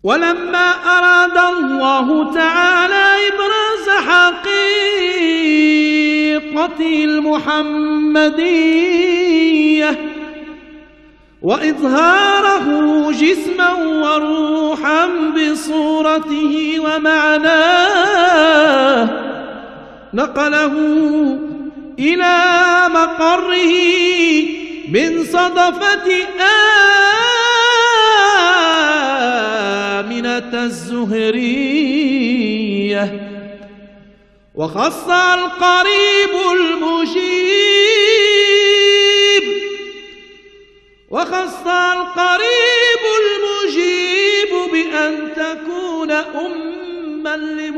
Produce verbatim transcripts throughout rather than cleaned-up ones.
ولما أراد الله تعالى إبراز حقيقته المحمدية وإظهاره جسما وروحا بصورته ومعناه نقله إلى مقره من صدفة آمنة الزهرية، وخص القريب المجيب وخص القريب المجيب بأن تكون أما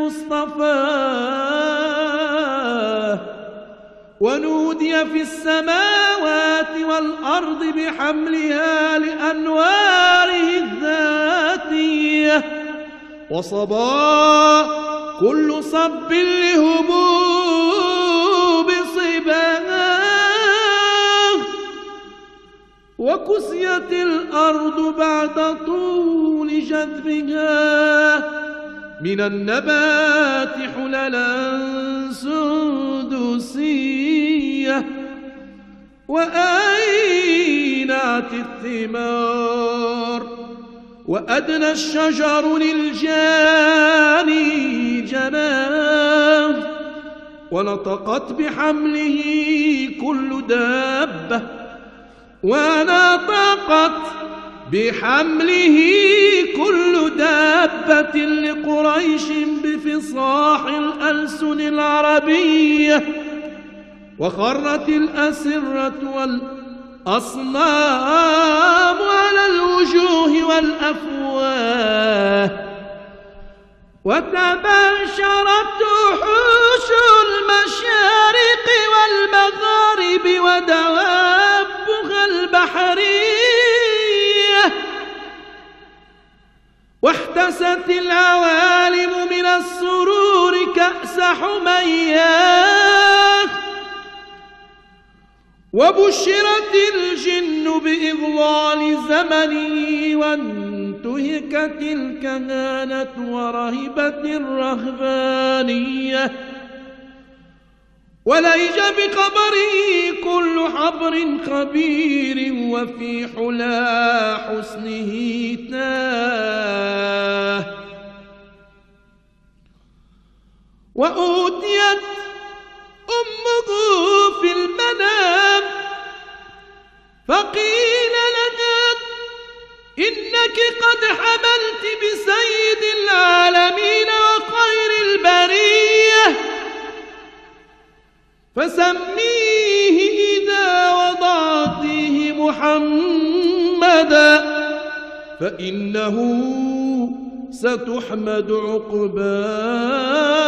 لمصطفاه، ونودي في السماوات والأرض بحملها لأنواره الذاتية، وصبا كل صب لهبوب صباه، وكسيت الأرض بعد طول جذبها من النبات حللا سندسية، وآينات الثمار، وأدنى الشجر للجاني جناه، ونطقت بحمله كل دابة ونطقت بحمله كل دابة لقريش بفصاح الألسن العربية، وخرت الأسرة والأصنام على الوجوه والأفواه، وتباشرت وحوش المشارق والمغارب ودوابها البحرية، واحتست العوالم من السرور كأس حمياه، وبشرت الجن بإضلال زمنه، وانتهكت الكهانة ورهبت الرهبانية، وليج بقبره كل حبر خبير، وفي حلا حسنه تاه، وأوتيت أمه في المنام فقيل لها إنك قد حملت بسيد العالمين وخير البرية، فسميه إذا وضعتيه محمدا، فإنه ستحمد عقباه.